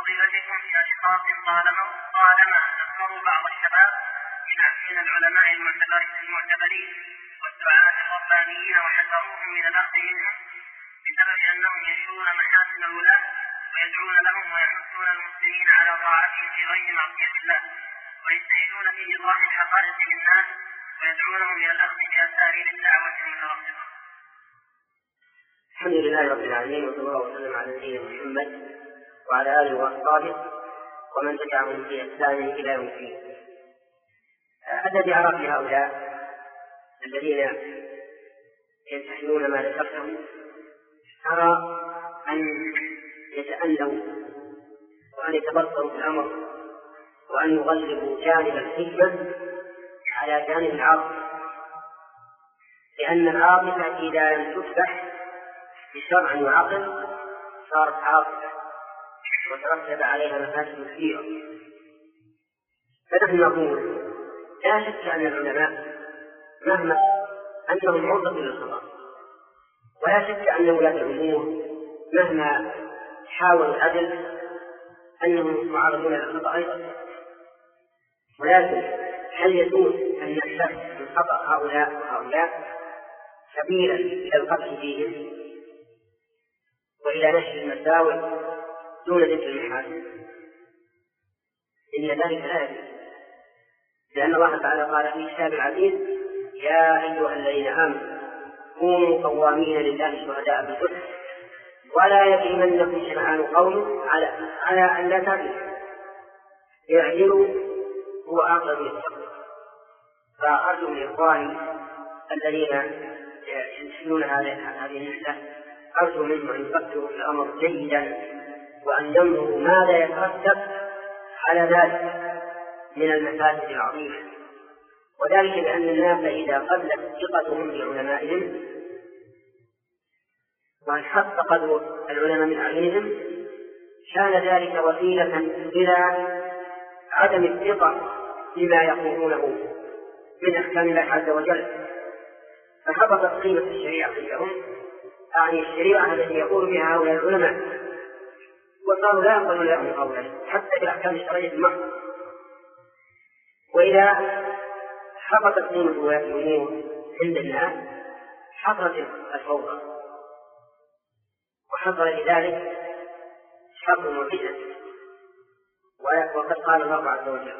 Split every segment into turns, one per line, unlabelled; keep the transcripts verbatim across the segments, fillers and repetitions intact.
فضيلتكم في أشخاص طالما طالما ذكروا بعض الشباب من العلماء المعتبرين والدعاة الربانيين وحذروهم من الأخذ منهم بسبب أنهم ينشرون محاسن الولاة ويدعون لهم ويحثون المسلمين على طاعتهم في غير معصية الله ويجتهدون في إيضاح الحقائق للناس ويدعونهم إلى الأخذ بأساليب الدعوة المترقبة.
الحمد لله رب العالمين، وصلى الله وسلم على نبينا محمد وعلى آله وأصحابه ومن تبعهم في إحسان إلى يوم الدين. الذي أرى في هؤلاء الذين يمتحنون ما ذكرتهم أرى أن يتأنوا وأن يتبصروا في الأمر وأن يغلبوا جانب الحكمة على جانب العاطفة، لأن العاطفة إذا لم تفتح بشرع وعقل صارت عاطفة وترتب عليها مفاسد كثيرة. فنحن نقول لا شك أن العلماء مهما أنهم عرضة للخطأ، ولا شك أن ولاة الأمور مهما حاولوا العدل أنهم معرضون للخطأ أيضا. ولكن هل يجوز أن نحتاج من خطأ هؤلاء وهؤلاء سبيلا إلى القتل فيهم وإلى نشر المساوئ دون ذكر المحاسن؟ إن ذلك لا يجوز، لأن الله تعالى قال في كتاب العزيز: يا أيها الذين آمنوا كونوا قوامين لله شهداء بالقسط ولا يجرمنكم شنآن قوم على على أن لا تعدلوا اعدلوا هو أقرب للتقوى. فأرجو من إخواني الذين ينشرون هذه النحلة أرجو منهم أن يفكروا في الأمر جيدا وأن ينظروا ماذا يترتب على ذلك من المفاسد العظيمة، وذلك لأن الناس إذا قلت ثقتهم بعلمائهم وانحط قدر العلماء من أعينهم كان ذلك وسيلة إلى عدم الثقة بما يقولونه من أحكام الله عز وجل، فهبطت قيمة الشريعة عندهم، يعني الشريعة التي يقول بها هؤلاء العلماء، وصاروا لا يقبلون لهم قولا حتى بالأحكام الشرعية المحضة. وإذا هبطت قيمة ولاة الأمور عند الناس حصلت الفوضى، وحصل لذلك شر وفتنة. وقد قال الله عز وجل: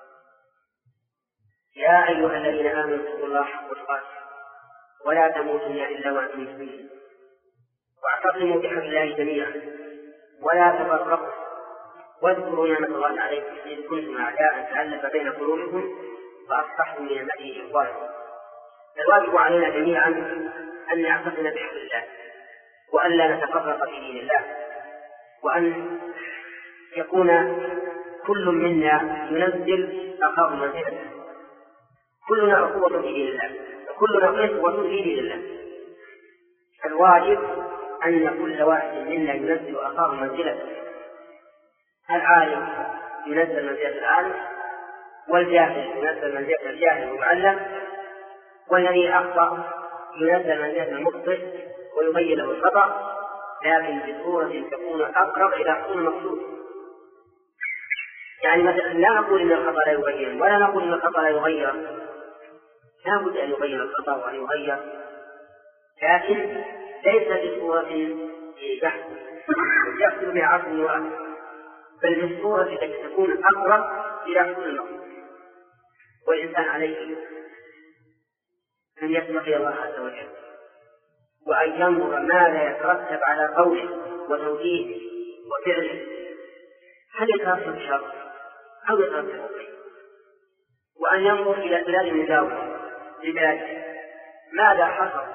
يا أيها الذين آمنوا اتقوا الله حق تقاته ولا تموتن إلا وأنتم مسلمون واعتصموا بحبل الله جميعا ولا تفرقوا واذكروا نعمة الله عليكم إذ كنتم أعداء فألف بين قلوبكم فأصبحتم بنعمته إخوانا. الواجب علينا جميعا أن نعتصم بحبل الله وأن لا نتفرق في دين الله، وأن يكون كل منا ينزل أخاه منزلته. كلنا أخوة في دين الله وكلنا قسوة في دين الله. الواجب أن كل واحد منا ينزل أخاه منزلته. العالم ينزل منزلة العالم، والجاهل ينزل منزلة الجاهل المعلم، والذي أخطأ ينزل منزلة المخطئ ويبين له الخطأ، لكن بصورة تكون أقرب إلى حصول المقصود. يعني مثلا لا نقول إن الخطأ لا يغير ولا نقول إن الخطأ لا يغير، لا بد أن يغير الخطأ وأن يغير، لكن ليس بصورة بحث يحصل بها عقل وأمر، بل بالصورة التي تكون أقرب إلى حصول المقصود. والإنسان عليه أن يتقي الله عز وجل وأن ينظر ماذا يترتب على قوله وتوجيهه وفعله، هل يترتب شر أو يترتب خير، وأن ينظر إلى بلاد المجاورة لبلاده ماذا حصل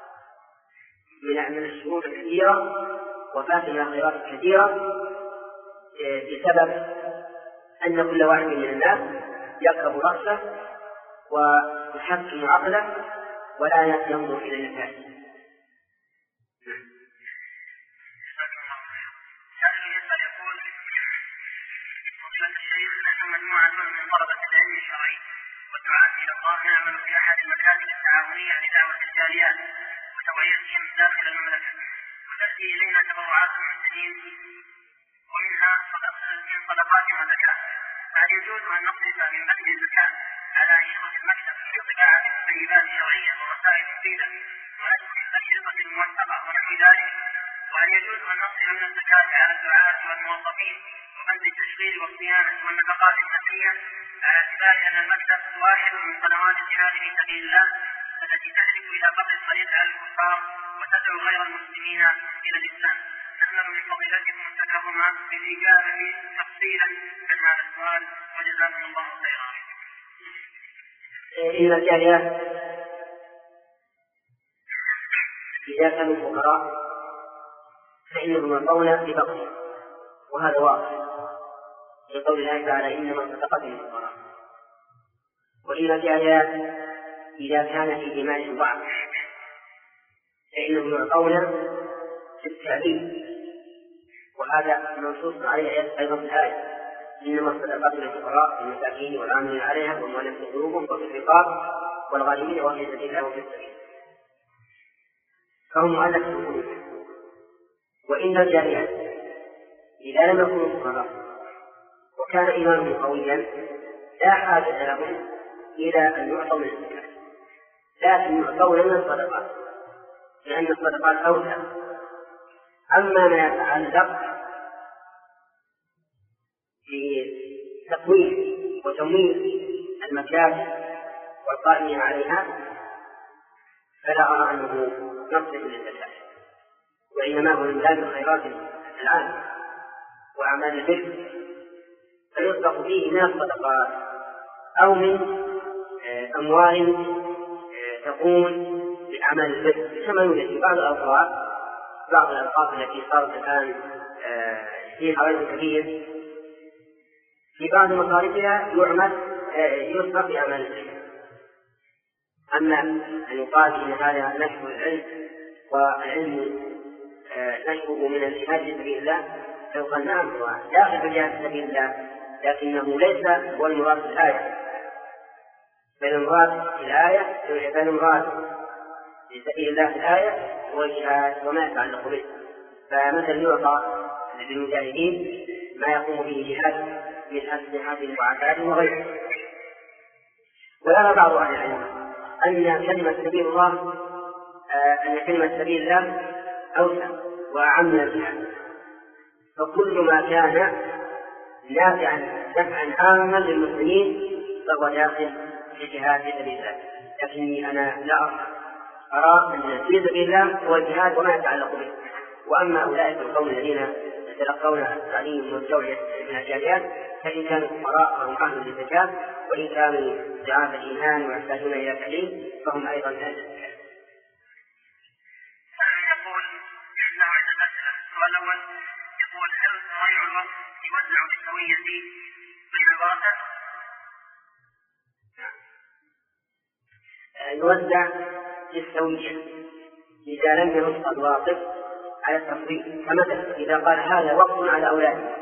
من الشرور الكثيرة وفات من الخيرات الكثيرة بسبب أن كل واحد من الناس يركب رأسه ويحكم عقله ولا ينظر إلى النتائج.
مجموعة من طلبة العلم الشرعي والدعاة إلى الله نعمل في أحد المكاتب التعاونية لدعوة الجاليات وتوعيتهم داخل المملكة، وتأتي إلينا تبرعات المسلمين ومنها من صدقات وزكاة. فهل يجوز أن نصرف من بذل الزكاة على أنشطة المكتب في طباعة كتيبات شرعية ورسائل مفيدة ونشر الأشرطة الموثقة ونحو ذلك؟ وهل يجوز أن نصرف من الزكاة على الدعاة والموظفين وبذل التشغيل والصيانة والنفقات النفسية على اعتبار أن المكتب واحد من قنوات الجهاد في سبيل الله التي تهدف إلى قطع الطريق على الكفار وتدعو غير المسلمين إلى الإسلام؟ نأمل من فضيلتكم التكرم بالإجابة تفصيلا عن هذا السؤال وجزاكم الله خيرا.
إن الجاريات إذا كانوا فقراء فإنهم يرضون ببقيه، وهذا واضح في قول الله تعالى إنما الصدقات للفقراء. وإن الجاريات إذا كان في إيمان ضعف فإنهم يعطون في التعليم، وهذا منصوص عليه أيضا في الآية إنما الصدقات للفقراء والمساكين والعاملين عليها والمؤلفة قلوبهم وفي الرقاب والغارمين وفي سبيل الله وفي السبيل، فهم مؤلفة قلوب. وإن الجاريات إذا لم يكونوا فقراء وكان إيمانهم قويا لا حاجة لهم إلى أن يعطوا من الزكاة، لكن يعطون من الصدقات لأن الصدقات أولى. أما ما يتعلق بتقويم وتمويل المكاتب والقائمين عليها فلا أرى أنه نصرف للزكاة، وإنما هو من باب الخيرات العامة وأعمال البر فيصدق فيه من الصدقات أو من أموال تقوم بأعمال البر، كما يوجد في بعض الأوقات بعض الأوقات التي صارت الآن في حوالي كبير في بعض مصارفها يعمل يصدق بأعمال البر. أما أن يقال إن هذا نشر العلم والعلم نشره من الجهاد في سبيل الله فيقال نعم هو داخل في الجهاد في سبيل الله، لكنه ليس هو المراد في الآية، بل المراد في الآية بل المراد في سبيل الله في الآية هو الجهاد وما يتعلق به. فمثل يعطى للمجاهدين ما يقوم به جهاد من أسلحة وعتاد وغيره. ويرى بعض أهل العلم أن كلمة سبيل الله أن كلمة سبيل الله أوسع وأعم من الجهاد، فكل ما كان نافعا نفعا عاما للمسلمين فهو داخل في جهاد في سبيل الله. لكني أنا لا أرى أن في سبيل الله هو الجهاد وما يتعلق به. وأما أولئك القوم الذين يتلقون التعليم والتوعية من الجاليات فإن كانوا فقراء فهم أهل للزكاة، وإن كانوا دعاة الإيمان ويحتاجون إلى تعليم فهم أيضا أهل للزكاة.
يقول إنه عدة أسئلة. السؤال الأول يقول هل ضياع الوقت يوزع بالسوية بين الورثة؟
يوزع بالسوية إذا لم ينص الواقف على التفريط، كمثلا إذا قال هذا وقف على أولاده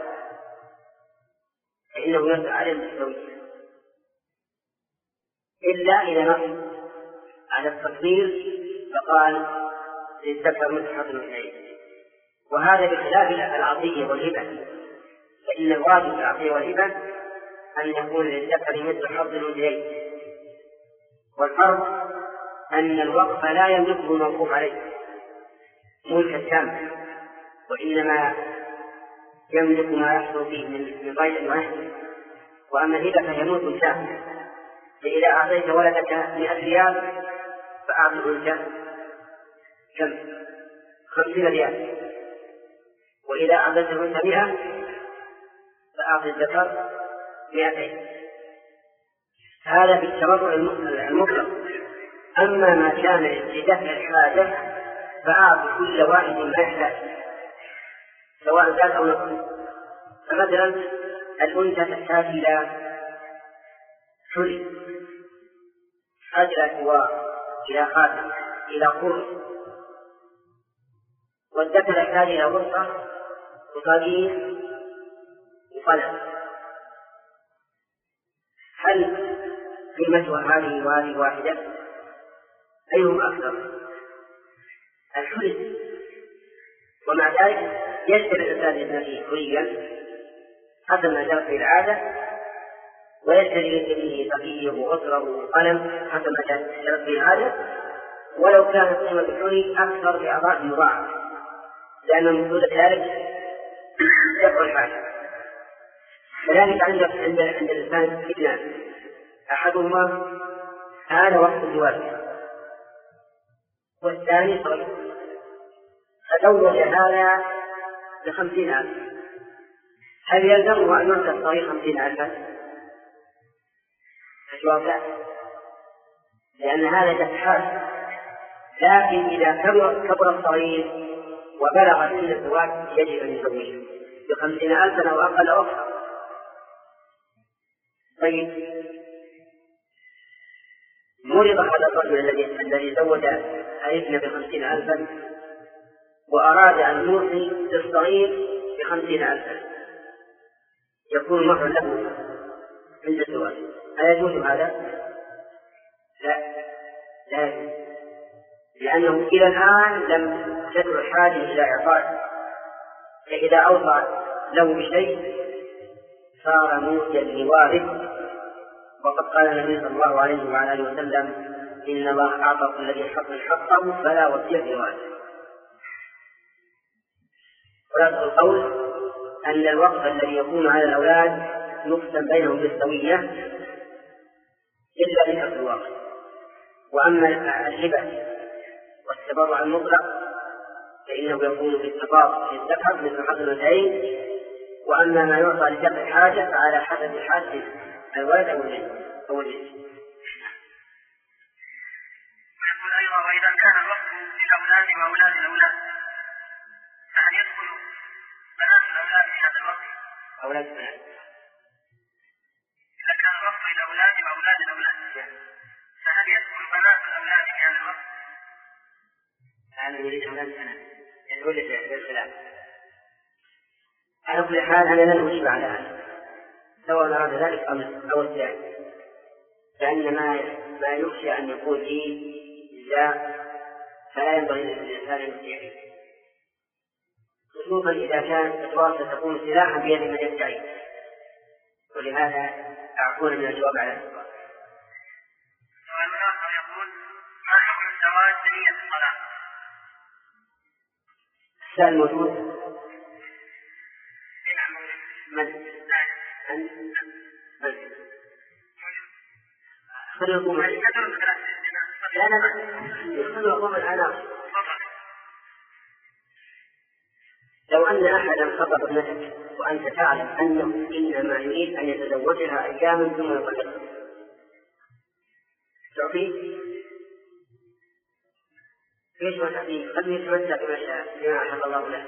فإنه يوزع عليه بالسوية، إلا إذا نص على التفريط فقال للذكر مثل حظ الأنثيين، وهذا بخلاف العطية والهبة، فإن الواجب في العطية والهبة أن يكون للذكر مثل حظ الأنثيين. والفرق أن الوقف لا يملكه الموقوف عليه ملكا تاما، وإنما يملك ما يحصل فيه من ضيع ويحصل. وأما الهبة فهي ملك تام، فإذا أعطيت ولدك مئة ريال فأعطه أنت كم؟ خمسين ريال، وإذا أعطيته أنت مئة فأعطي الذكر مئتين. هذا بالتوضع المطلق. أما ما كان لدفع الحاجة فأعطي كل واحد ما يحتاج سواء زاد أو نقص. فمثلا الأنثى تحتاج إلى حلي، تحتاج إلى سوار، إلى خاتم، إلى قرص، والذكر يحتاج إلى غرفة وصديق وقلم. هل قيمتها هذه وهذه واحدة؟ أيهم أكثر؟ الحلي. ومع ذلك يشتري الإنسان لابنته حليا حسب ما جرت به العادة، ويشتري لابنه بقيه وأسره وقلم حسب ما جرت به العادة، ولو كانت قيمة الحلي أكثر بأضعاف مضاعفة، لأن المقصود ذلك دفع الحاجة. كذلك عند عند عند الإنسان اثنان، أحدهما هذا وقت الزواج والثاني صغير، فزوج هذا بخمسين ألف، هل يلزمه أن يعطي الصغير خمسين ألفا؟ الجواب لا، لأن هذا دفع. لكن إذا كبر كبر الصغير وبلغ سن الزواج يجب أن يزوجه بخمسين ألفا أو أقل أو أكثر. طيب، مرض هذا الرجل الذي الذي زوج الابن بخمسين ألفا وأراد أن يوصي للصغير بخمسين ألفا، يكون مهر له عند الزواج، هل يجوز هذا؟ لا، لا يجوز، لأنه إلى الآن لم تدر الحاجة إلى إعطائه، فإذا أوصى له بشيء صار موجا لوارث. وقد قال النبي صلى الله عليه وعلى آله وسلم: إن الله أعطى كل ذي حق حقه فلا وصية لوارث. خلاصة القول أن الوقت الذي يكون على الأولاد يقسم بينهم بالسوية إلا بشرط الواقع. وأما الهبة والتبرع المطلق فإنه يكون بالتقاط للذكر مثل حظ الأنثيين، وأما ما يعطى لدفع الحاجة فعلى حسب حاجة الولد أو البنت أو البنت.
ويقول أيضا: وإذا كان الوقت للأولاد وأولاد الأولاد فهل يدخل بنات الأولاد في هذا الوقت؟
أولاد البنات.
إذا كان الوقت للأولاد وأولاد الأولاد فهل يدخل بنات الأولاد في هذا الوقت؟
أنا أريد أولاد البنات يدخل للخلاف. على كل حال أنا لن أجيب على هذا سواء أراد ذلك أو الثاني، لأن ما ما يخشى أن يكون فيه لا فلا ينبغي للإنسان أن يفتيه، خصوصا إذا كانت الواسطة تكون سلاحا بيد من يدعي. ولهذا أعطونا من الجواب على السؤال.
سؤال آخر يقول: ما حكم الزواج بنية الطلاق؟
السؤال موجود. من؟ من؟ من؟ خلوا معي. لا لا لا خلوا أقوم العناصر. لو أن أحدا خطب ابنتك وأنت تعلم أنه إنما يريد أن يتزوجها أياما ثم يطلقها، تعطيه؟ ليش ما تعطيه؟ قد يتمتع بما شاء بما أحب الله له.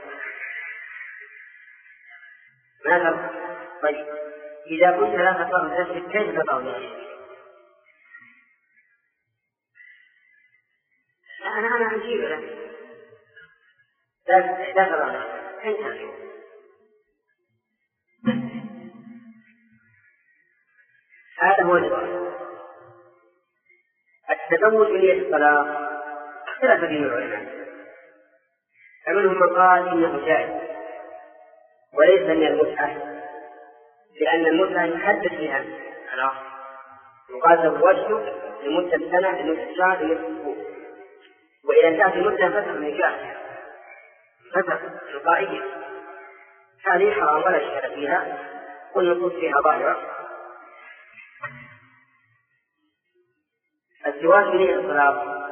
ما فرق؟ طيب، إذا كنت لا تقرأ نفسك كيف تقرأ نفسك؟ أنا أنا أجيب لك. لا لا تقرأ نفسك. انتهى. هذا هو الجواب. التزوج بنية الطلاق اختلف فيه العلماء، فمنهم من قال إنه جائز وليس من المتعة، لأن المتعة يحدد فيها العقد، وقال زوجته لمدة سنة لمدة شهر لمدة أسبوع، وإذا كانت المدة فتح النكاح فتح تلقائية هذه حرام ولا شيء فيها، والنصوص فيها ظاهرة. الزواج بنية الطلاق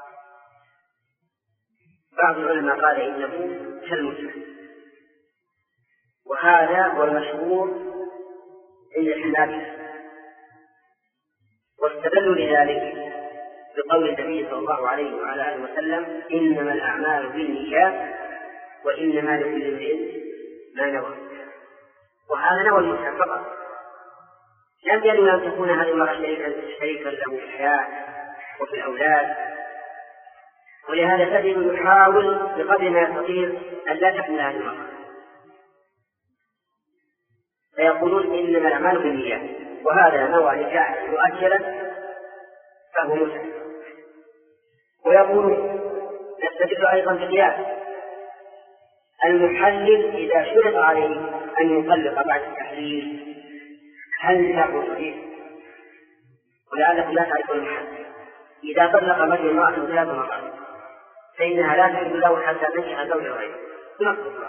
بعض العلماء قال إنه كالمتعة، وهذا هو المشهور عند الحنابلة، واستدلوا لذلك بقول النبي صلى الله عليه وعلى آله وسلم: إنما الأعمال بالنيات وإنما لكل امرئ ما نوى. وهذا نوى المتعة فقط، لم ينوي أن تكون هذه المرأة شريكا له في الحياة وفي الأولاد. ولهذا تجد يحاول بقدر ما يستطيع أن لا تحمل هذه المرأة، فيقولون إنما الأعمال بالنيات، وهذا نوى نكاحا مؤجلا فهو متعة. ويقولون نستدل أيضا بالقياس: المحلل إذا شرط عليه أن يطلق بعد التحليل هل له صحيح؟ ولعلكم لا تعرفون المحلل. إذا طلق رجل امرأة ثلاث مرات فإنها لا تحل له حتى تنكح زوجا غيره نص الله.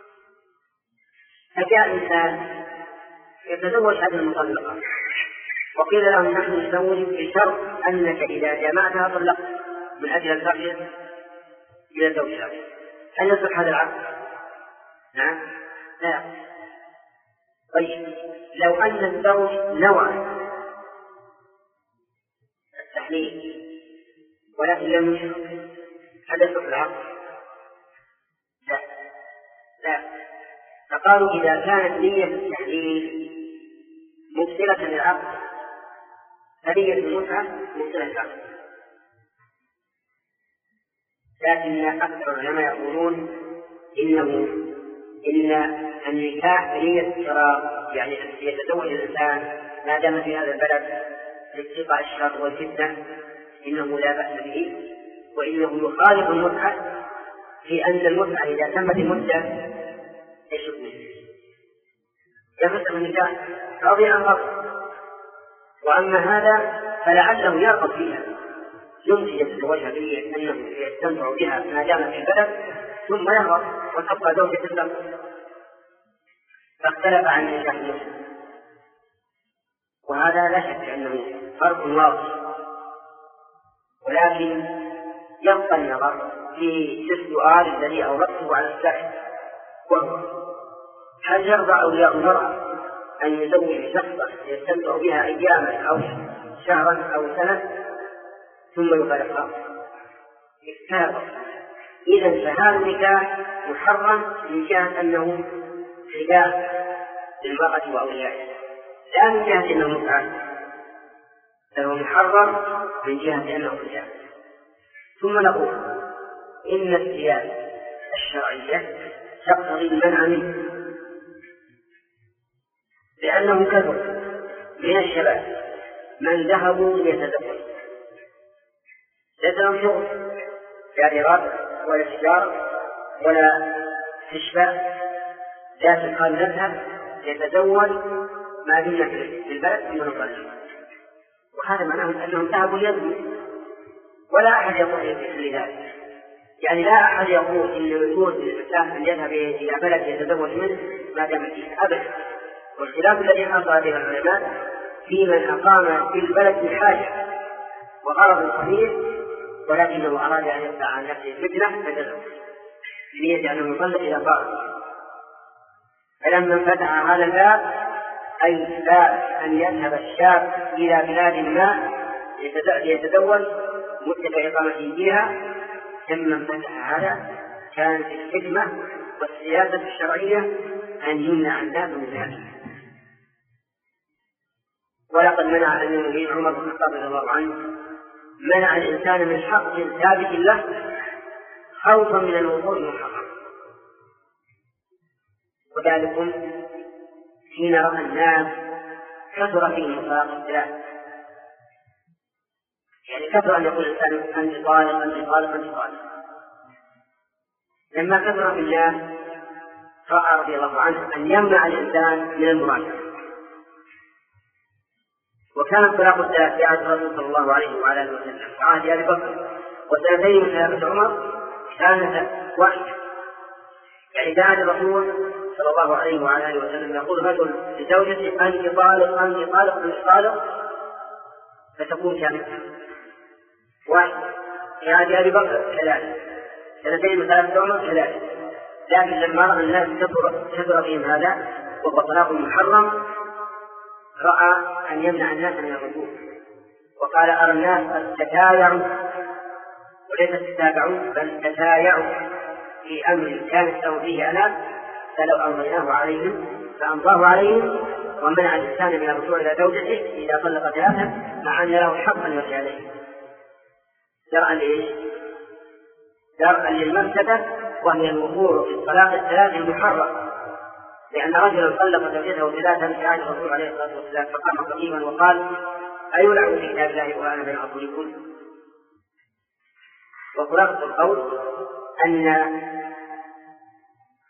فجاء إنسان يتزوج هذه المطلقة وقيل له نحن نتزوج بشرط أنك إذا جمعتها طلقت من أجل أن ترجع إلى زوجها، هل يصح هذا العقد؟ نعم؟ لا. طيب لو أن الزوج نوى التحليل ولكن لم يشرط هل يصح العقد؟ لا لا. فقالوا إذا كانت نية التحليل مبطلة للعقد فنية المتعة مبطلة للعقد. لكن أكثر العلماء يقولون إنه إن النكاح بنية الشراء، يعني أن يتزوج الإنسان ما دام في هذا البلد لاتقاء الشر والفتنة إنه لا بأس به، وإنه يخالف المتعة في أن المتعة إذا تمت المدة ايش يكون؟ يفسخ النكاح راضي عن غضب، وأما هذا فلعله يرغب فيها يمكن يتزوجها به أنه يستمتع بها ما دام في البلد ثم يهرب وتبقى زوجة له. فاختلف عن النكاح المسلم، وهذا لا شك أنه فرق واضح، ولكن يبقى النظر في السؤال الذي أوردته على السائل، وهو هل يرضى أولياء المرأة أن يزوج شخصا يستمتع بها أياما أو شهرا أو سنة ثم يفارقها؟ اختار. إذا فهذا النكاح محرم من جهة أنه خداع للمرأة وأوليائها، لا من جهة أنه متعة، فهو محرم من جهة أنه خداع. ثم نقول إن السياسة الشرعية تقتضي المنع منه، لأنه كثر من الشباب من ذهبوا ليتزوجوا ليس لهم شغل لا دراسة ولا تجارة ولا استشفاء، لكن قال نذهب يتزوج ما دمنا في البلد ثم نطلق، وهذا معناه أنهم ذهبوا ليزنوا، ولا أحد يقول لذلك. يعني لا أحد يقول إن يجوز للإنسان أن يذهب إلى بلد يتزوج منه ما دام فيه أبدا. والخلاف الذي حصل بين العلماء في من أقام في البلد بحاجة وغرض صحيح ولكنه أراد أن يدفع عن نفسه فتنة فتزوج بنية أنه يطلق إلى طارق. فلما انفتح هذا الباب أي باب أن يذهب الشاب إلى بلاد ما ليتزوج مدة إقامته فيها، لما انفتح هذا كانت الحكمة والسياسة الشرعية أن يمنع الناس من ذلك. ولقد منع أمير عمر بن الخطاب رضي الله عنه منع الإنسان من حق ثابت له خوفا من الوقوع المحرم. وذلكم حين رأى الناس كثر فيهم الطلاق الثلاث، يعني كثر أن يقول الإنسان أنت طالق أنت طالق أنت طالق. لما كثر في الناس رأى رضي الله عنه أن يمنع الإنسان من المراجعة. وكان الطلاق الثلاث في عهد الرسول صلى الله عليه وعلى اله وسلم في عهد ابي بكر وسنتين من خلافه عمر كانت واحده. يعني كان الرسول صلى الله عليه وعلى اله وسلم يقول رجل لزوجته انت طالق انت طالق انت طالق فتكون كامله واحده. في عهد ابي بكر ثلاثه، سنتين من خلافه عمر ثلاثه. لكن لما راى الناس كثر فيهم هذا وهو طلاق محرم رأى أن يمنع الناس من الرجوع، وقال أرى الناس قد تتايعوا وليس تتابعوا بل تتايعوا في أمر كانت له فيه أناس فلو أمضيناه عليهم فأمضاه عليهم، ومنع الإنسان من الرجوع إلى زوجته إذا طلق ثلاثة مع أن له حقا يرجع عليه درءا لإيش؟ درءا للمفسدة، وهي الوقوع في الطلاق الثلاث المحرم. لأن رجلا طلق زوجته ثلاثا في عهد الرسول عليه الصلاة والسلام فقام قديما وقال أيلعن في كتاب الله وأنا بين أظهركم. وخلاصة القول أن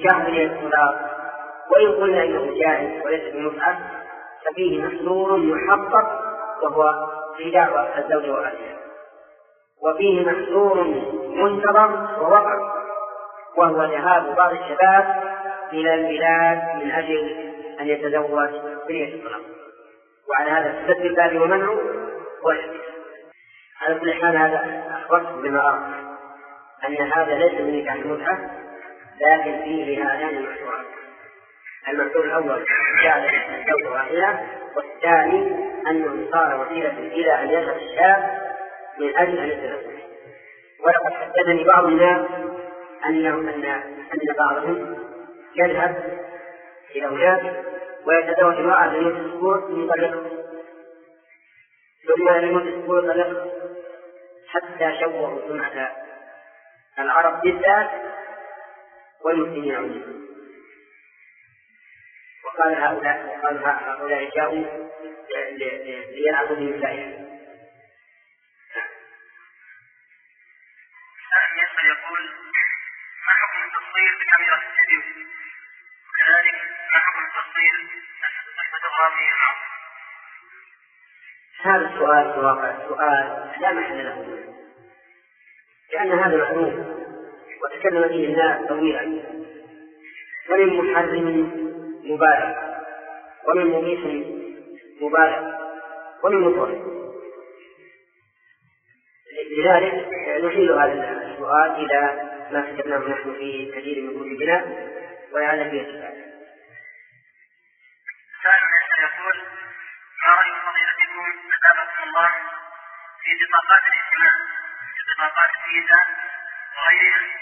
نكاح بنية الطلاق، وإن قلنا إنه جائز وليس بمتعة ففيه محظور محقق وهو في دعوى الزوج وأهلها، وفيه محظور منتظر ووقع وهو ذهاب بعض الشباب إلى البلاد من أجل أن يتزوج بنية الطلاق، وعلى هذا سد الباب ومنعه وحده. على كل حال هذا أخبرت بما أرى أن هذا ليس من نكاح المتعة، لكن فيه هذان المحظوران. المحظور الأول جعل الزوج واحدة، والثاني أنه صار وسيلة إلى أن يذهب الشاب من أجل أن يتزوج. ولقد حدثني بعض الناس أنه أن أن بعضهم يذهب إلى هناك ويتزوج امرأة لمدة أسبوع ثم يطلقها، ثم لمدة أسبوع يطلقها، حتى شوهوا سمعة العرب بالذات والمسلمين عموما. وقال هؤلاء وقال هؤلاء جاءوا ليلعبوا بنسائهم.
يقول ما حكم التصوير بكاميرا الفيديو؟ وكذلك ما حكم التصوير الفوتوغرافي العصر؟
هذا السؤال في واقع سؤال لا محل له، لأن هذا معلوم وتكلم فيه الناس طويلا، ومن محرم مبالغ ومن مبيح مبالغ ومن مطلق. لذلك نحيل هذا السؤال إلى ما كتبناه نحن في كثير من كتبنا ويعلم به السؤال.
سائل يقول ما رأي فضيلتكم أثابكم الله في بطاقات الائتمان في بطاقات فيزا وغيرها؟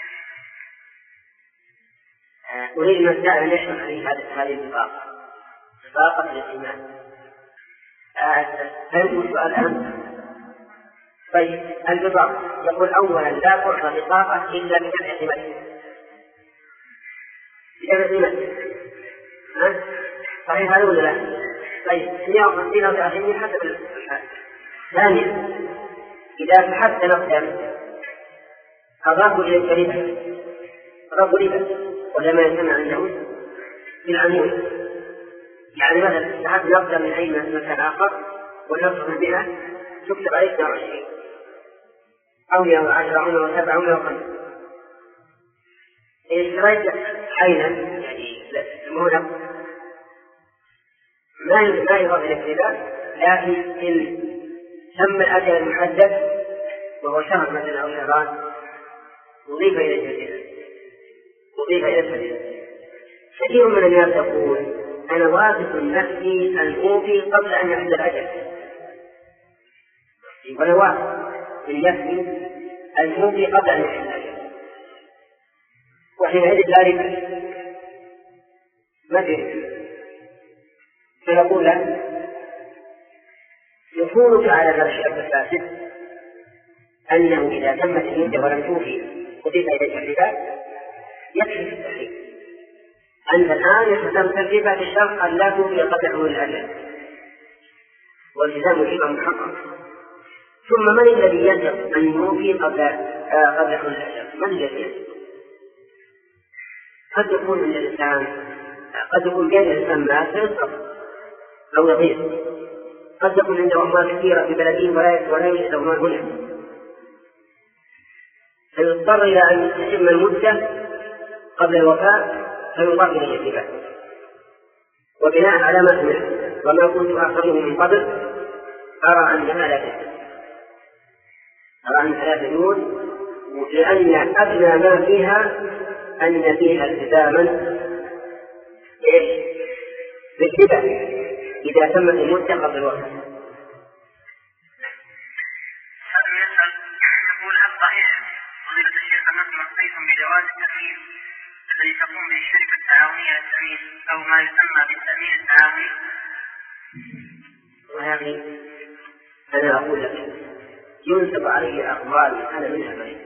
أريد من السائل أن يشرح لي هذه البطاقة بطاقة الائتمان. فهمت السؤال الآن؟ طيب البطاقة يقول أولا لا تعطى بطاقة إلا بدفع ثمن. بدفع ثمن ها؟ صحيح هذا ولا لا؟ طيب مئة وخمسين أو ثلاثين حسب الحال. ثانيا إذا بحثت نقدا الرجل يشتريها رجل ربا ولا ما يسمى عنده بالعمود، يعني مثلا بحثت نقدا من أي مكان آخر والنصف المئة تكتب عليه اثنين وعشرين أو مئة وعشرة أو مئة وسبعة أو مئة وخمسة. إن اشتريت حينا يعني المهلك ما ما يضاف إلى الربا، لكن إن تم الأجل المحدد وهو شهر مثلا أو شهران أضيف إلى الجزيرة أضيف إلى الجزيرة. كثير من الناس يقول أنا واثق نفسي الموفي قبل أن يحدث الأجل، وأنا واثق من نفسي الموفي قبل أن يحدث الأجل، وحينئذ ذلك مثل فنقول له يكون على هذا الشرط الفاسد أنه إذا تمت المدة ولم توفي أضيف إليك الربا يكفي في التحريم. أنت الآن يستلزم الربا بالشرط أن لا توفي قبل حلول الأجل والتزام الربا محقق. ثم من الذي يجب أن يوفي قبل آه قبل حلول الأجل؟ من الذي؟ قد يكون من الإنسان قد يكون بين الإنسان مال فيسقط أو يضيق، قد يكون عنده أموال كثيرة في بلده ولا يوجد أموال هنا، فيضطر إلى أن تتم المدة قبل الوفاة فيضاف إليه الربا. وبناء على ما سمعت وما كنت أخبره من قبل أرى أنها لا تجوز أرى أنها لا تجوز لأن أدنى ما فيها أن فيها التزاما بالربا إذا تمت المدة قبل الوفاة.
هذا يسأل يقول هل صحيح فضيلة الشيخ أنكم أفتيتم بجواز التأمين الذي تقوم به الشركة التعاونية للتأمين أو ما يسمى بالتأمين التعاوني؟
وهذه أنا أقول لك ينسب علي أقوال أنا منها بريء،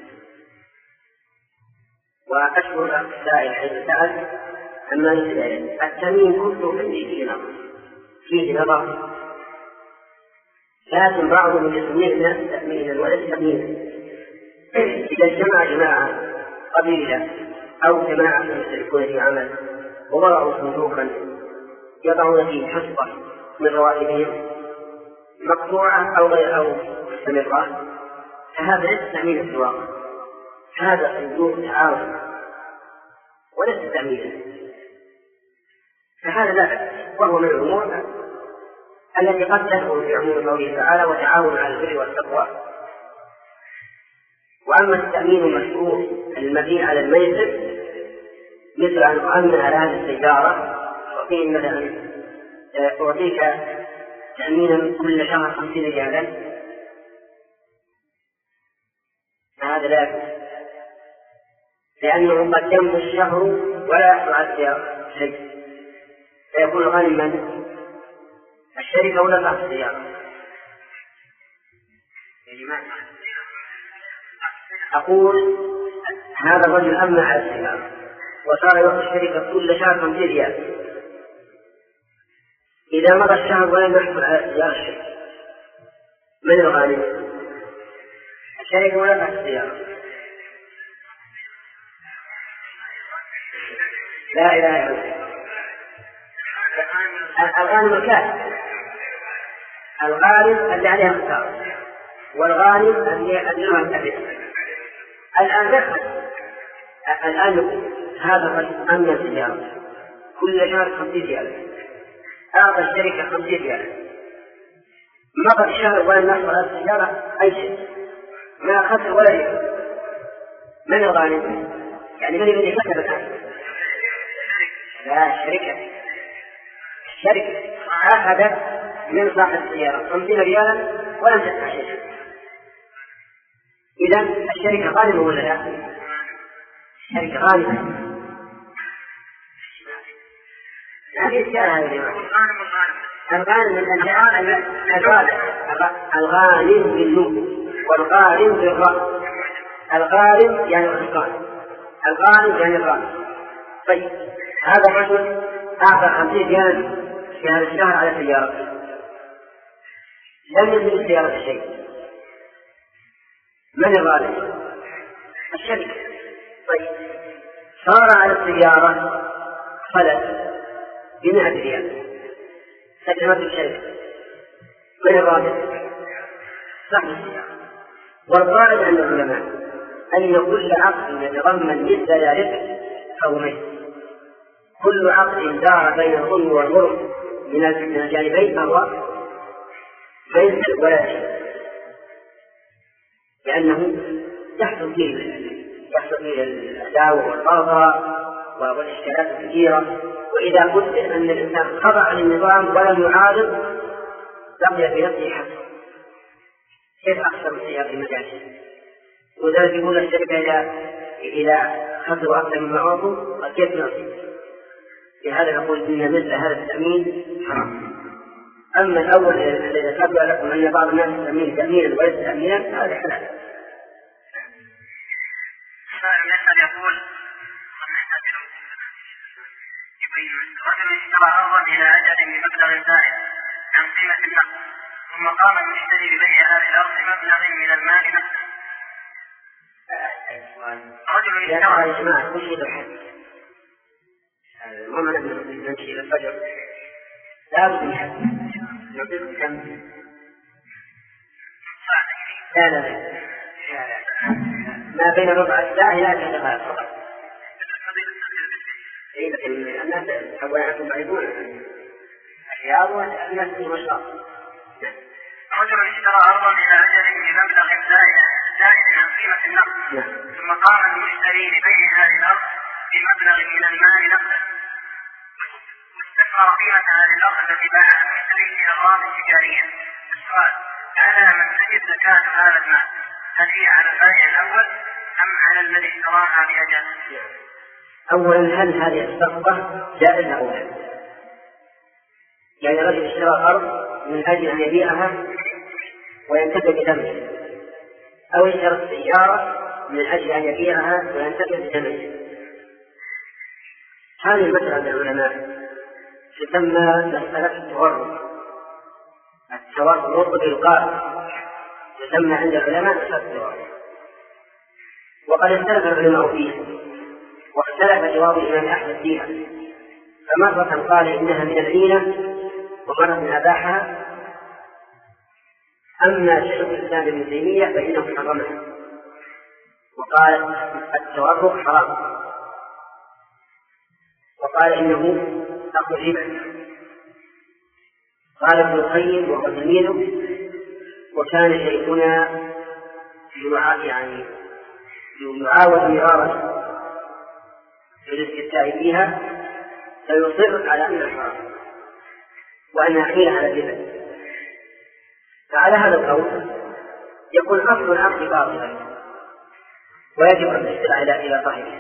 وأشكر الأخ السائل حيث سأل أما التأمين كله عندي فيه نظر فيه نظر لكن بعضهم يسميه الناس تأمينا وليس تأمينا. إذا اجتمع جماعة قبيلة أو جماعة يشتركون في عمل ووضعوا صندوقا يضعون فيه حصة من رواتبهم مقطوعة أو غير أو مستمرة، فهذا ليس تأمينا في الواقع، هذا صندوق تعاون وليس تأمينا، فهذا لا بأس، وهو من الأمور التي قد تدخل في عموم قوله تعالى وتعاون على البر والتقوى. وأما التأمين المشروع المبني على الميسر مثل أن أؤمن على هذه السيارة وفيه مثلا أعطيك تأمينا كل شهر خمسين ريالا، فهذا لا يجوز، لأنه قد يمضي الشهر ولا يحصل على السيارة شيء، فيكون غانما الشركة ولا صاحب السيارة. أقول هذا الرجل أمن على السيارة وصار يعطي الشركة كل شهر خمسين ريال، إذا مضى الشهر ولم يحصل على السيارة شيء، من الغانم؟ الشركة ولا صاحب السيارة؟ لا إله إلا الله. الغانم الكاتب، الغانم اللي عليها الخسارة، والغانم اللي عليها الكبير. الآن دخل الآن هذا الرجل أمن السيارة كل شهر خمسين ريال، أعطى الشركة خمسين ريال، مضى الشهر ولم يحصل على السيارة أي شيء، ما خسر ولا يخسر، من الغانم؟ يعني من الذي خسر الآن؟ لا الشركة، الشركة أخذت من صاحب السيارة خمسين ريالا ولم تدفع شيء، إذا الشركة غانمة ولا لا؟ الشركة غانمة. هذه الشارع الغانم الغانم بالنون والغانم بالراء، الغانم يعني الغانم، الغانم يعني الراء. طيب هذا الرجل أعطى خمسين ريال في هذا الشهر على سيارته، لم يزل السيارة شيء، من الغالب؟ الشركة. طيب صار على السيارة خلل بمئة ريال، سجمت الشركة، من الغالب؟ صاحب السيارة. والقاعدة عند العلماء أن كل عقد يتضمن مثل ذلك فهو مثل، كل عقد دار بين الظلم والغرم من الجانبين فهو مثل ولا شيء، لأنه يحصل فيه يحصل فيه العداوة والبغضاء والإشكالات الكثيرة، وإذا قلت أن الإنسان خضع للنظام ولم يعارض بقي في نفسه حسن، كيف أخسر السيارة في مجاله؟ وذلك يقول الشركة إذا إذا خسروا أكثر مما أعطوا كيف نصيب؟ لهذا نقول إن مثل هذا التأمين حرام. أما الأول الذي ذكرت لكم أن بعض الناس تأمين تأمينا وليس تأمينا هذا حلال.
السائل يقول يبين رجل اشترى أرضا إلى أجل بمبلغ زائد عن قيمة النقد، ثم قام المشتري ببيع هذه الأرض بمبلغ من المال نفسه. رجل اشترى
يا جماعة كل شيء بالحق، المهم أن نمشي إلى الفجر لا بد من حق، نعطيكم كم؟ لا لا لا ما بين ربع ساعة إلى ثلاث دقائق فقط. إيه لكن الناس حوالي أنتم بعيدون الرياض والناس في مشروع.
رجل اشترى أرضا إلى أجل بمبلغ زائد زائد عن قيمة النقد، ثم قام المشتري ببيع هذه الأرض بمبلغ من المال نقدا، واستثمر قيمة هذه الأرض التي باعها المشتري في أغراض تجارية. السؤال: على من تجب زكاة هذا المال؟ هل هي على البائع الأول أم على الذي اشتراها بأجل؟
أولا هل هذه الصفقة جائزة أو لا؟ يعني رجل اشترى أرض من أجل أن يبيعها وينتفع بثمنها، أو اشترى السيارة من أجل أن يبيعها وينتفع بثمنها. هذه المسألة عند العلماء تسمى مسألة التورط، التورط بالقارب تسمى عند العلماء مسألة التورط، وقد اختلف العلماء فيه واختلف جواب الإمام أحمد فيها، فمرة قال إنها من العينة ومرة أباحها. أما شيخ الإسلام ابن تيمية فإنه حرمها وقال التورق حرام، وقال إنه أخذ ربا. قال ابن القيم وهو تلميذه: وكان شيخنا يعني يعاود مرارا في الاستفتاء فيها فيصر على أنها حرام وأنها حيلة على الربا. فعلى هذا القول يكون أصل العقد باطلا ويجب أن تستدعى إلى صاحبه.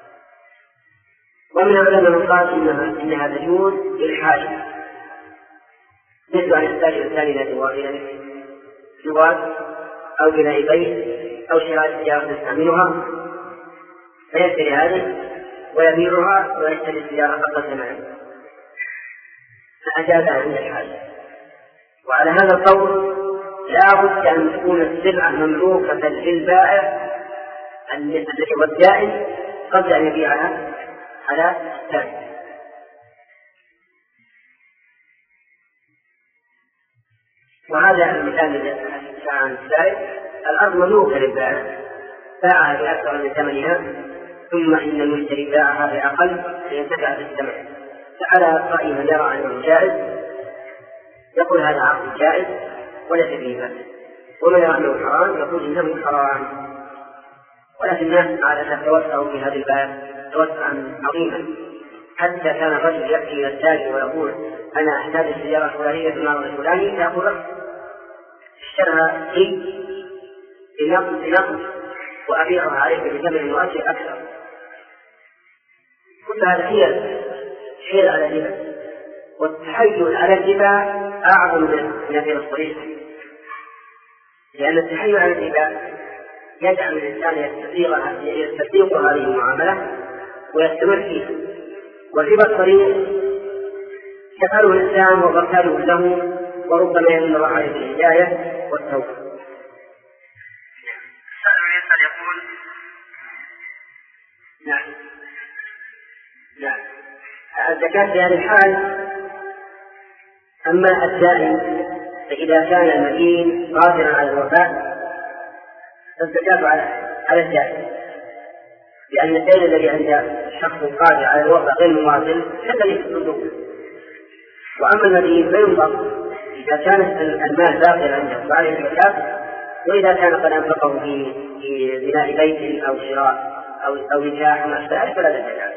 ومن العلماء من قال إنها إنها تجوز للحاجة، مثل أن يحتاج الإنسان إلى زواج أو بناء بيت أو شراء سيارة يستعملها فيشتري هذه ويبيعها ويشتري السيارة قبل ثمنها، فأجازها عند الحاجة. وعلى هذا القول لا بد أن تكون السلعة مملوكة للبائع الذي هو الدائم قبل أن يبيعها على الثاني. وهذا المثال الذي عن السائل: الأرض مملوكة للبائع باعها بأكثر من ثمنها ثم إن المشتري باعها بأقل لينتفع بالثمن، فعلى رأي من يرى أنه جائز يقول هذا عقد جائز وليس فيه بأس، ومن يرى أنه حرام يقول إنه حرام. ولكن الناس مع الأسف توسعوا في هذا الباب توسعا عظيما، حتى كان الرجل يأتي إلى التاجر ويقول: أنا أحتاج السيارة الفلانية في المعرض الفلاني، فيقول: اشترها لي بنقد وأبيعها عليك بثمن مؤثر أكثر. كل هذا حيل حيل على الربا، والتحيل على الربا أعظم من الربا الصريح، لأن التحيل على الربا يجعل الإنسان يستطيق هذه المعاملة ويستمر فيها، والربا الصريح يفعله الإنسان وغفله له وربما يمن الله عليه بالهداية والتوبة.
يقول:
نعم نعم الزكاة في هذه الحال. أما الدائن فإذا كان المدين قادرا على الوفاء فالزكاة على الدائن، لأن الدين الذي عند شخص قادر على الوفاء غير مواصل الذي يصدقه. وأما المدين فينظر إذا كان المال باقيا عنده فعليه الزكاة، وإذا كان قد أنفقه في بناء بيت أو شراء أو أو نكاح مع ذلك فلا زكاة.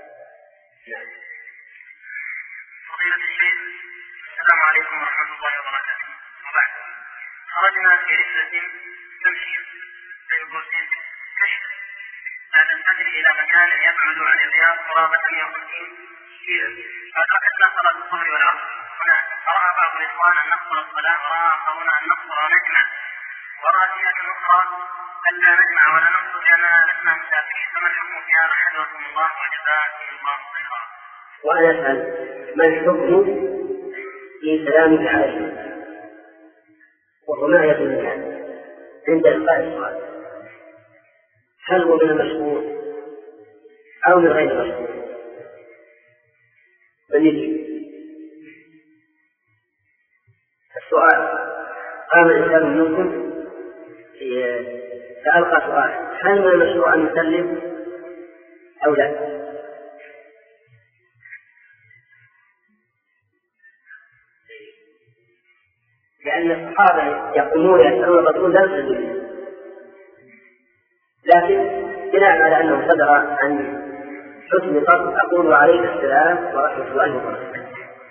فضيلة الشيخ، السلام عليكم ورحمة الله وبركاته. وبعد، خرجنا في رحلة تمشي بين قوسين كشف بعد الفجر إلى مكان يبعد عن الرياض قرابة مئة وخمسين كيلو، فأدركتنا صلاة الظهر والعصر. هنا رأى بعض الإخوان أن نقصر الصلاة، ورأى آخرون أن نقصر ونجمع، ورأى فئة أخرى أن لا نجمع ولا نقصر لأننا لسنا مسافرين، فما الحكم في هذا حفظكم الله وجزاكم الله خيرا؟
وأنا أسأل: ما الحكم في سلامك عليه وهو ما يدل عند إلقاء السؤال؟ هل هو من المشروع أو من غير المشروع؟ فنجي السؤال: قام الإنسان منكم فألقى سؤال: هل من المشروع أن يسلم أو لا؟ لأن الصحابة يقومون يسألون الرسول لا يسلم، لكن بناء على أنه صدر عن حسن قصد أقول عليه السلام ورحمة الله وبركاته.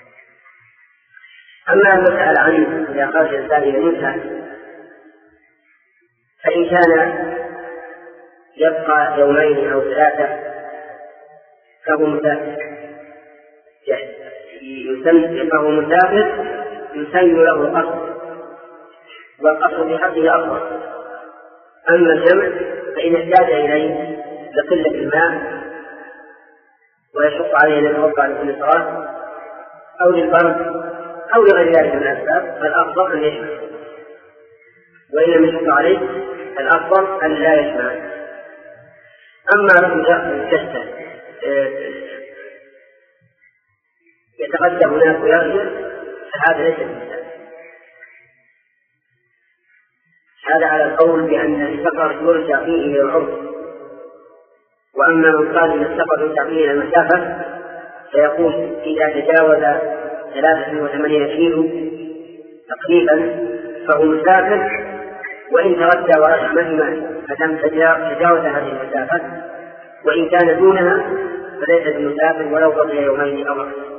أما المسألة عن إذا خرج الإنسان إلى منتهى فإن كان يبقى يومين أو ثلاثة فهو مسافر، فهو مسافر يسن له القصر، والقصر في حقه أفضل. أما الجمع فإن احتاج إليه لقلة الماء ويشق عليه أن يتوضأ لكل صلاة أو للبرد أو لغير ذلك من الأسباب فالأفضل أن يجمع، وإن لم يشق عليه الأفضل أن لا يجمع. أما رجل جسد يتغدى هناك ويغسل فهذا ليس بمسافر. هذا على القول بأن السفر يرجع فيه إلى العرف. وأما من قال أن السفر يرجع فيه إلى المسافة فيقول إذا تجاوز ثلاثة وثمانين كيلو تقريبا فهو مسافر، وإن تردى ورجع مهما فلم تجاوز هذه المسافة، وإن كان دونها فليس بمسافر ولو بقي يومين أو أكثر.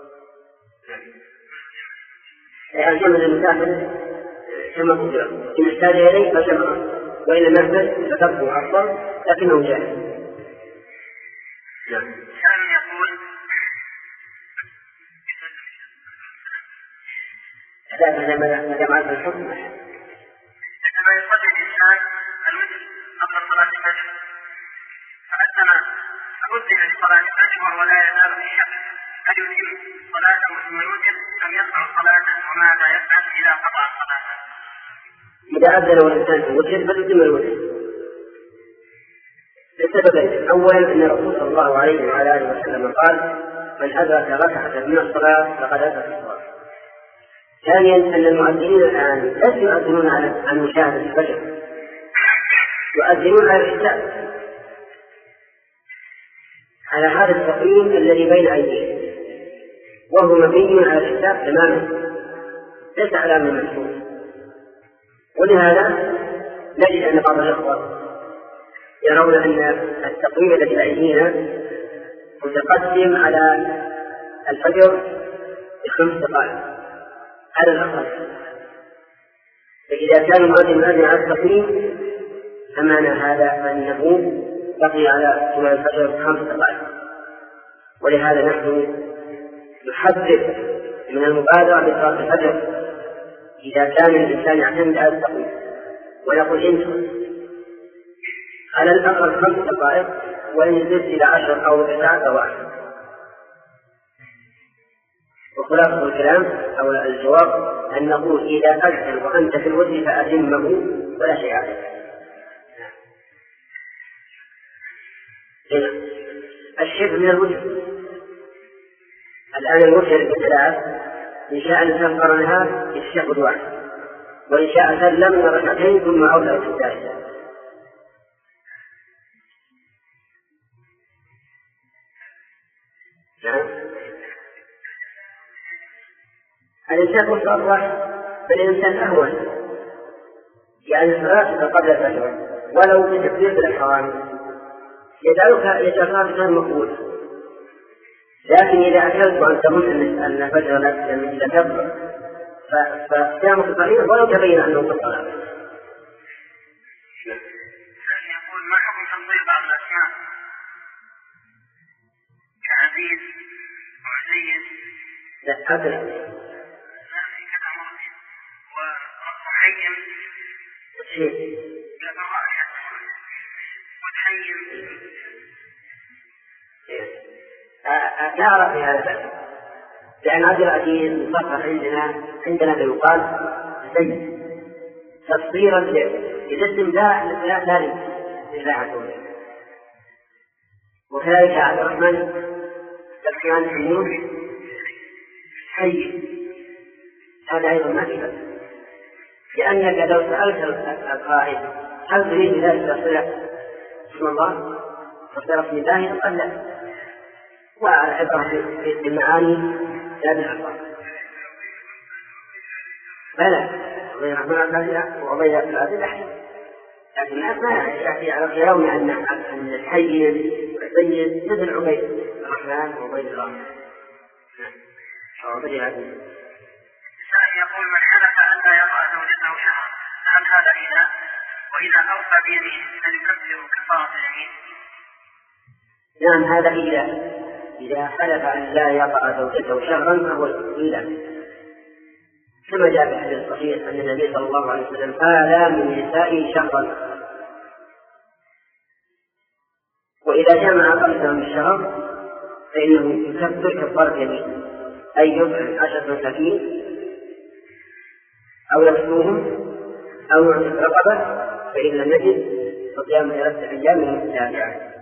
يعني جمع المسافر كما قدر إن احتاج إليه فجمع، وإن لم يحتاج فتركه أفضل لكنه جاهز.
نعم. كان يقول
هذا ما دام عرف الحكم
عندما يصلي الإنسان الوتر قبل صلاة الفجر فأثنى أذن لصلاة الفجر وهو لا يزال في الشك، هل يتم صلاته ثم يوتر أم يقطع صلاته، وماذا يفعل إذا قطع صلاته؟
إذا أذن الإنسان في الوتر فليتم الوتر لسببين: أولا أن الرسول صلى الله عليه وعلى آله وسلم قال: من أدرك ركعة من الصلاة فقد أدرك الصلاة. ثانيا أن المؤذنين الآن ليسوا يؤذنون عن مشاهدة الفجر، يؤذنون على الحساب، على هذا التقييم الذي بين أيديهم، وهو مبني على الحساب تماما ليس على من المشهور. ولهذا نجد أن بعض الأخوة يرون أن التقييم الذي بأيدينا متقدم على الفجر بخمس دقائق على الأقل، فإذا كان المؤذن يؤذن على التقييم فمعنى هذا أنه بقي على طلوع الفجر خمس دقائق. ولهذا نحن نحذر من المبادرة بصلاة الفجر إذا كان الإنسان يعتمد على التقييم، ونقول انتم على الأقل خمس دقائق، وإن زدت إلى عشر أو تسعة أو عشر. وخلاصة الكلام أو الجواب أن نقول إذا أذن وأنت في الوتر فأتمه ولا شيء عليك. الشبه من الوتر الآن الوتر بثلاث: إن شاء الإنسان قرنها يتشهد واحد، وإن شاء سلم من ركعتين ثم عود إلى الثالثة. الإنسان مصر واحد، فالإنسان أهون، يعني صلاة قبل الفجر ولو بتكبير بالحرام يجعلك يجعلك غير مقبول. لكن إذا أكلت وأن تظن أن الفجر لم تكبر فصيامك صحيح ولو تبين أنه قد طلع.
يقول: ما حكم تنظير بعض الأسماء كعزيز وعزيز؟
لا أدري
وحيم
شيء
وتحيم
لا أعرف في هذا، لأن عبد العزيز مصطفى عندنا عندنا يقال زيد تصديرا لجسم لا لا لا لله، وكذلك عبد الرحمن تبكيان حيوش حي، هذا أيضا ما في بأس، لأنك لو سألت القائل هل تريد ذلك تصدير اسم الله تصدير اسم الله قال لا، والعبرة في المعاني لا بالألفاظ. بلى عبيد الرحمن الأبدي وعبيد الأبدي أحسن، لكن الناس ما يرون أن الحي والسيد مثل عبيد الرحمن وعبيد الله.
يقول: من حلف أن لا يقع زوجته شهر هل هذا إله؟ وإذا أوفى بيمين هل يكفر كفارة اليمين؟
نعم هذا إله، إذا حلف أن لا يقع زوجته شهرا فهو إله، كما جاء في الحديث الصحيح أن النبي صلى الله عليه وسلم آلى من نسائه شهرا، وإذا جمع قبلهم الشهر فإنه يكفر كفارة يمين، أي يطعم عشرة مساكين أو يكسوهم أو يعتق رقبة، فإن لم يجد فصيام ثلاثة أيام متتابعة.